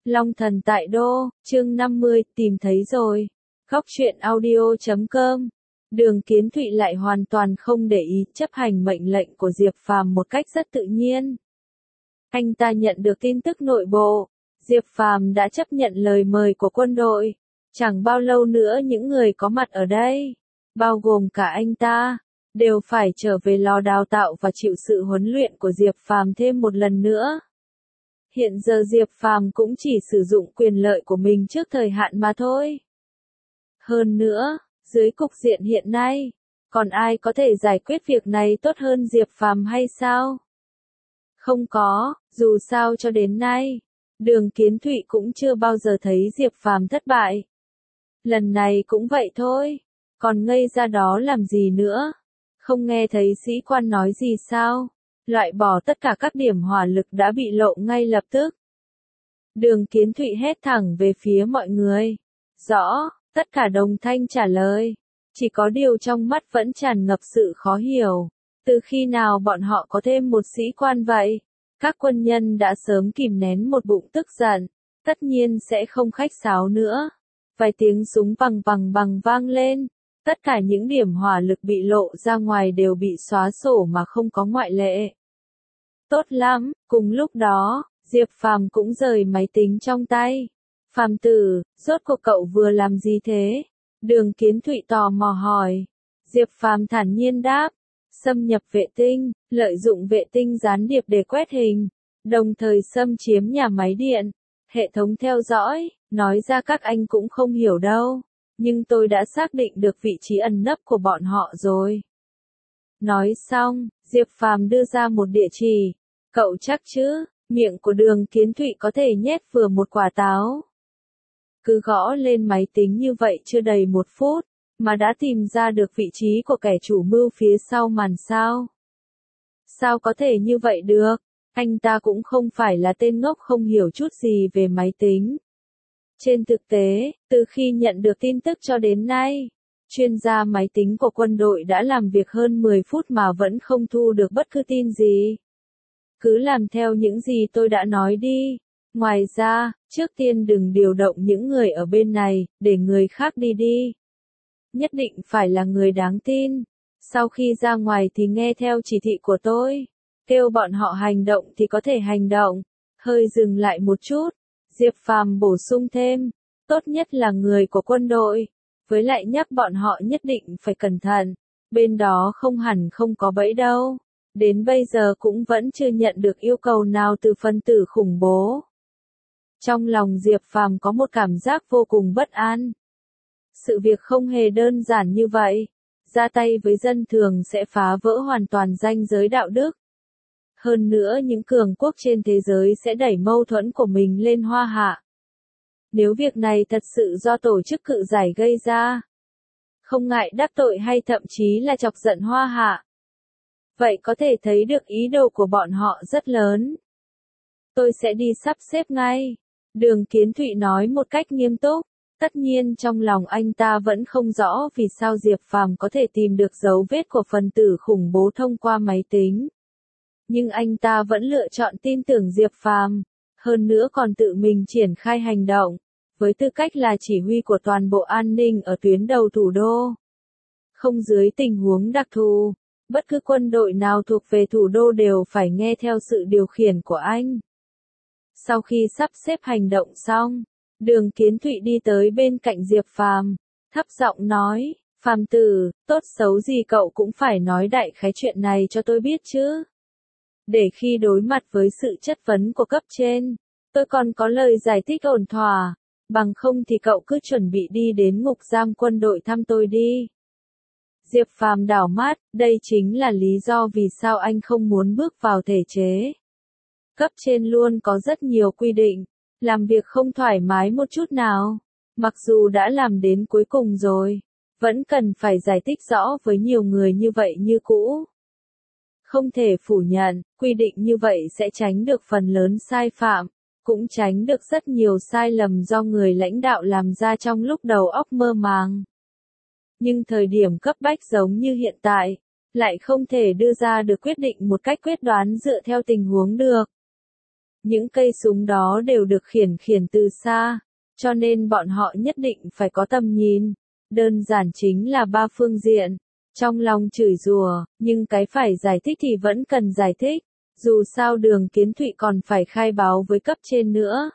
Long thần tại đô, chương 50, tìm thấy rồi. Góc truyện audio.com. Đường Kiến Thụy lại hoàn toàn không để ý, chấp hành mệnh lệnh của Diệp Phàm một cách rất tự nhiên. Anh ta nhận được tin tức nội bộ, Diệp Phàm đã chấp nhận lời mời của quân đội. Chẳng bao lâu nữa những người có mặt ở đây, bao gồm cả anh ta, đều phải trở về lò đào tạo và chịu sự huấn luyện của Diệp Phàm thêm một lần nữa. Hiện giờ Diệp Phàm cũng chỉ sử dụng quyền lợi của mình trước thời hạn mà thôi. Hơn nữa, dưới cục diện hiện nay, còn ai có thể giải quyết việc này tốt hơn Diệp Phàm hay sao? Không có, dù sao cho đến nay, Đường Kiến Thụy cũng chưa bao giờ thấy Diệp Phàm thất bại. Lần này cũng vậy thôi, còn ngây ra đó làm gì nữa? Không nghe thấy sĩ quan nói gì sao? Loại bỏ tất cả các điểm hỏa lực đã bị lộ ngay lập tức. Đường Kiến Thụy hét thẳng về phía mọi người. Rõ, tất cả đồng thanh trả lời. Chỉ có điều trong mắt vẫn tràn ngập sự khó hiểu. Từ khi nào bọn họ có thêm một sĩ quan vậy? Các quân nhân đã sớm kìm nén một bụng tức giận. Tất nhiên sẽ không khách sáo nữa. Vài tiếng súng bằng vang lên. Tất cả những điểm hỏa lực bị lộ ra ngoài đều bị xóa sổ mà không có ngoại lệ. Tốt lắm, cùng lúc đó, Diệp Phàm cũng rời máy tính trong tay. Phàm tử, rốt cuộc cậu vừa làm gì thế? Đường Kiến Thụy tò mò hỏi. Diệp Phàm thản nhiên đáp. Xâm nhập vệ tinh, lợi dụng vệ tinh gián điệp để quét hình, đồng thời xâm chiếm nhà máy điện, hệ thống theo dõi, nói ra các anh cũng không hiểu đâu. Nhưng tôi đã xác định được vị trí ẩn nấp của bọn họ rồi. Nói xong, Diệp Phàm đưa ra một địa chỉ. Cậu chắc chứ, miệng của Đường Kiến Thụy có thể nhét vừa một quả táo. Cứ gõ lên máy tính như vậy chưa đầy 1 phút, mà đã tìm ra được vị trí của kẻ chủ mưu phía sau màn sao. Sao có thể như vậy được? Anh ta cũng không phải là tên ngốc không hiểu chút gì về máy tính. Trên thực tế, từ khi nhận được tin tức cho đến nay, chuyên gia máy tính của quân đội đã làm việc hơn 10 phút mà vẫn không thu được bất cứ tin gì. Cứ làm theo những gì tôi đã nói đi. Ngoài ra, trước tiên đừng điều động những người ở bên này, để người khác đi đi. Nhất định phải là người đáng tin. Sau khi ra ngoài thì nghe theo chỉ thị của tôi. Kêu bọn họ hành động thì có thể hành động. Hơi dừng lại một chút. Diệp Phàm bổ sung thêm. Tốt nhất là người của quân đội. Với lại nhắc bọn họ nhất định phải cẩn thận. Bên đó không hẳn không có bẫy đâu. Đến bây giờ cũng vẫn chưa nhận được yêu cầu nào từ phân tử khủng bố. Trong lòng Diệp Phàm có một cảm giác vô cùng bất an. Sự việc không hề đơn giản như vậy. Ra tay với dân thường sẽ phá vỡ hoàn toàn ranh giới đạo đức. Hơn nữa những cường quốc trên thế giới sẽ đẩy mâu thuẫn của mình lên Hoa Hạ. Nếu việc này thật sự do tổ chức cự giải gây ra, không ngại đắc tội hay thậm chí là chọc giận Hoa Hạ, vậy có thể thấy được ý đồ của bọn họ rất lớn. Tôi sẽ đi sắp xếp ngay. Đường Kiến Thụy nói một cách nghiêm túc. Tất nhiên trong lòng anh ta vẫn không rõ vì sao Diệp Phàm có thể tìm được dấu vết của phần tử khủng bố thông qua máy tính. Nhưng anh ta vẫn lựa chọn tin tưởng Diệp Phàm, hơn nữa còn tự mình triển khai hành động, với tư cách là chỉ huy của toàn bộ an ninh ở tuyến đầu thủ đô. Không dưới tình huống đặc thù, bất cứ quân đội nào thuộc về thủ đô đều phải nghe theo sự điều khiển của anh. Sau khi sắp xếp hành động xong, Đường Kiến Thụy đi tới bên cạnh Diệp Phàm, thấp giọng nói, Phàm tử, tốt xấu gì cậu cũng phải nói đại khái chuyện này cho tôi biết chứ. Để khi đối mặt với sự chất vấn của cấp trên, tôi còn có lời giải thích ổn thỏa, bằng không thì cậu cứ chuẩn bị đi đến ngục giam quân đội thăm tôi đi. Diệp Phàm đảo mắt, đây chính là lý do vì sao anh không muốn bước vào thể chế. Cấp trên luôn có rất nhiều quy định, làm việc không thoải mái một chút nào. Mặc dù đã làm đến cuối cùng rồi, vẫn cần phải giải thích rõ với nhiều người như vậy như cũ. Không thể phủ nhận, quy định như vậy sẽ tránh được phần lớn sai phạm, cũng tránh được rất nhiều sai lầm do người lãnh đạo làm ra trong lúc đầu óc mơ màng. Nhưng thời điểm cấp bách giống như hiện tại, lại không thể đưa ra được quyết định một cách quyết đoán dựa theo tình huống được. Những cây súng đó đều được khiển từ xa, cho nên bọn họ nhất định phải có tầm nhìn. Đơn giản chính là ba phương diện. Trong lòng chửi rủa, nhưng cái phải giải thích thì vẫn cần giải thích. Dù sao Đường Kiến Thụy còn phải khai báo với cấp trên nữa.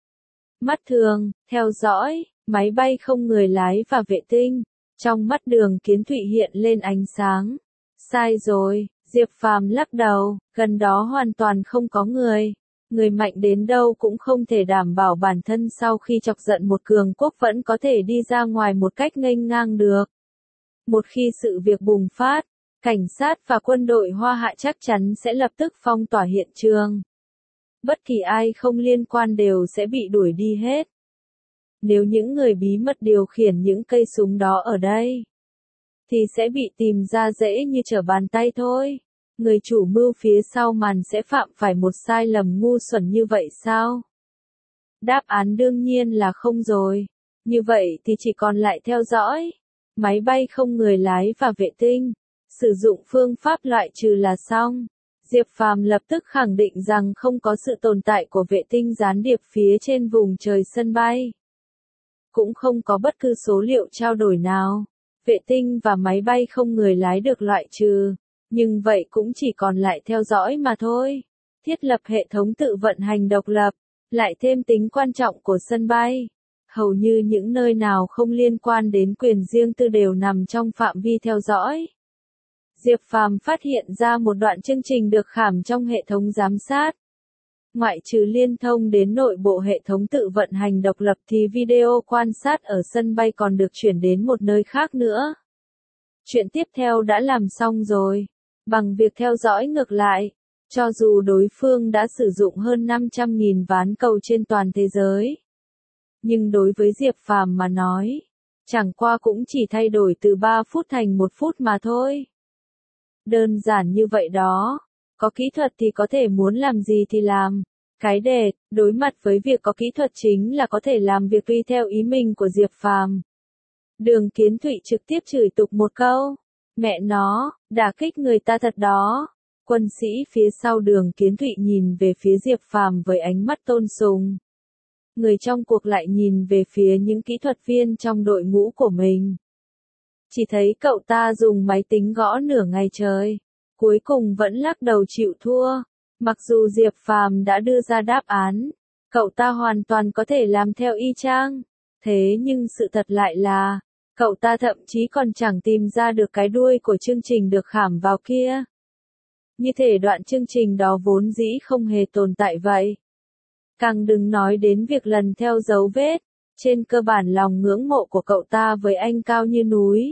Mắt thường, theo dõi, máy bay không người lái và vệ tinh. Trong mắt Đường Kiến Thụy hiện lên ánh sáng. Sai rồi, Diệp Phàm lắc đầu, gần đó hoàn toàn không có người. Người mạnh đến đâu cũng không thể đảm bảo bản thân sau khi chọc giận một cường quốc vẫn có thể đi ra ngoài một cách nghênh ngang được. Một khi sự việc bùng phát, cảnh sát và quân đội Hoa Hạ chắc chắn sẽ lập tức phong tỏa hiện trường. Bất kỳ ai không liên quan đều sẽ bị đuổi đi hết. Nếu những người bí mật điều khiển những cây súng đó ở đây, thì sẽ bị tìm ra dễ như trở bàn tay thôi. Người chủ mưu phía sau màn sẽ phạm phải một sai lầm ngu xuẩn như vậy sao? Đáp án đương nhiên là không rồi. Như vậy thì chỉ còn lại theo dõi. Máy bay không người lái và vệ tinh. Sử dụng phương pháp loại trừ là xong. Diệp Phàm lập tức khẳng định rằng không có sự tồn tại của vệ tinh gián điệp phía trên vùng trời sân bay. Cũng không có bất cứ số liệu trao đổi nào. Vệ tinh và máy bay không người lái được loại trừ. Nhưng vậy cũng chỉ còn lại theo dõi mà thôi. Thiết lập hệ thống tự vận hành độc lập, lại thêm tính quan trọng của sân bay. Hầu như những nơi nào không liên quan đến quyền riêng tư đều nằm trong phạm vi theo dõi. Diệp Phàm phát hiện ra một đoạn chương trình được khảm trong hệ thống giám sát. Ngoại trừ liên thông đến nội bộ hệ thống tự vận hành độc lập thì video quan sát ở sân bay còn được chuyển đến một nơi khác nữa. Chuyện tiếp theo đã làm xong rồi. Bằng việc theo dõi ngược lại, cho dù đối phương đã sử dụng hơn 500.000 ván cầu trên toàn thế giới. Nhưng đối với Diệp Phàm mà nói, chẳng qua cũng chỉ thay đổi từ 3 phút thành 1 phút mà thôi. Đơn giản như vậy đó, có kỹ thuật thì có thể muốn làm gì thì làm. Cái đề, đối mặt với việc có kỹ thuật chính là có thể làm việc tùy theo ý mình của Diệp Phàm. Đường Kiến Thụy trực tiếp chửi tục một câu. Mẹ nó, đả kích người ta thật đó. Quân sĩ phía sau Đường Kiến Thụy nhìn về phía Diệp Phàm với ánh mắt tôn sùng. Người trong cuộc lại nhìn về phía những kỹ thuật viên trong đội ngũ của mình. Chỉ thấy cậu ta dùng máy tính gõ nửa ngày trời. Cuối cùng vẫn lắc đầu chịu thua. Mặc dù Diệp Phàm đã đưa ra đáp án, cậu ta hoàn toàn có thể làm theo y chang. Thế nhưng sự thật lại là, cậu ta thậm chí còn chẳng tìm ra được cái đuôi của chương trình được khảm vào kia. Như thể đoạn chương trình đó vốn dĩ không hề tồn tại vậy. Càng đừng nói đến việc lần theo dấu vết, trên cơ bản lòng ngưỡng mộ của cậu ta với anh cao như núi.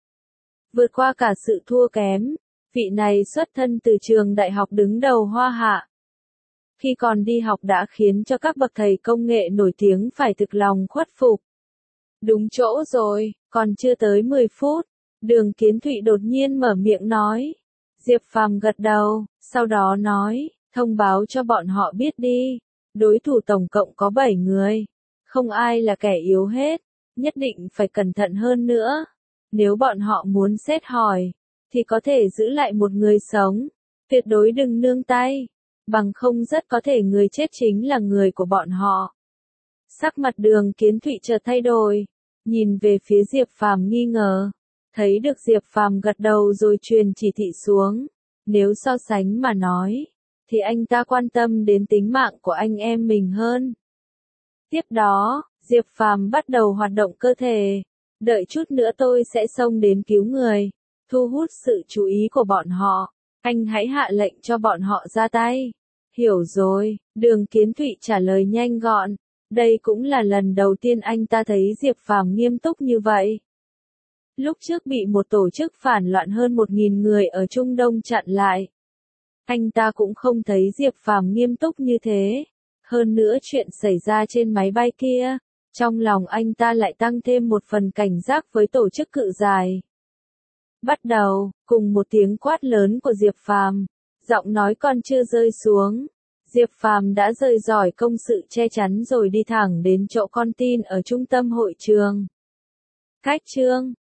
Vượt qua cả sự thua kém, vị này xuất thân từ trường đại học đứng đầu Hoa Hạ. Khi còn đi học đã khiến cho các bậc thầy công nghệ nổi tiếng phải thực lòng khuất phục. Đúng chỗ rồi, còn chưa tới 10 phút, Đường Kiến Thụy đột nhiên mở miệng nói. Diệp Phàm gật đầu, sau đó nói, thông báo cho bọn họ biết đi. Đối thủ tổng cộng có 7 người. Không ai là kẻ yếu hết, nhất định phải cẩn thận hơn nữa. Nếu bọn họ muốn xét hỏi, thì có thể giữ lại một người sống. Tuyệt đối đừng nương tay, bằng không rất có thể người chết chính là người của bọn họ. Sắc mặt Đường Kiến Thụy chợt thay đổi, nhìn về phía Diệp Phàm nghi ngờ. Thấy được Diệp Phàm gật đầu rồi truyền chỉ thị xuống. Nếu so sánh mà nói, thì anh ta quan tâm đến tính mạng của anh em mình hơn. Tiếp đó, Diệp Phàm bắt đầu hoạt động cơ thể. Đợi chút nữa tôi sẽ xông đến cứu người, thu hút sự chú ý của bọn họ. Anh hãy hạ lệnh cho bọn họ ra tay. Hiểu rồi, Đường Kiến Thụy trả lời nhanh gọn. Đây cũng là lần đầu tiên anh ta thấy Diệp Phàm nghiêm túc như vậy. Lúc trước bị một tổ chức phản loạn hơn 1.000 người ở Trung Đông chặn lại. Anh ta cũng không thấy Diệp Phàm nghiêm túc như thế. Hơn nữa chuyện xảy ra trên máy bay kia, trong lòng anh ta lại tăng thêm một phần cảnh giác với tổ chức cự giải. Bắt đầu, cùng một tiếng quát lớn của Diệp Phàm, giọng nói còn chưa rơi xuống. Diệp Phàm đã rời giỏi công sự che chắn rồi đi thẳng đến chỗ con tin ở trung tâm hội trường. Cách chương